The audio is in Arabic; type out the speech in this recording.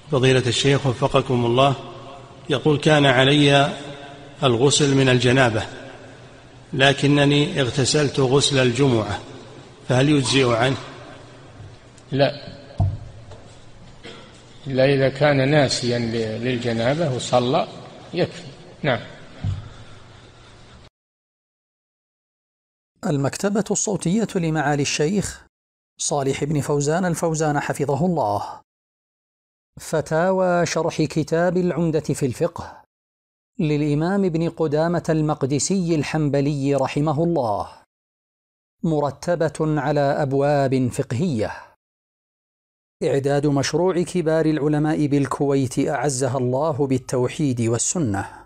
فضيلة الشيخ وفقكم الله، يقول: كان علي الغسل من الجنابة لكنني اغتسلت غسل الجمعة، فهل يجزئ عنه؟ لا، إلا إذا كان ناسيا للجنابة وصلى يكفي. نعم. المكتبة الصوتية لمعالي الشيخ صالح بن فوزان الفوزان حفظه الله. فتاوى شرح كتاب العمدة في الفقه للإمام ابن قدامة المقدسي الحنبلي رحمه الله، مرتبة على أبواب فقهية. إعداد مشروع كبار العلماء بالكويت أعزها الله بالتوحيد والسنة.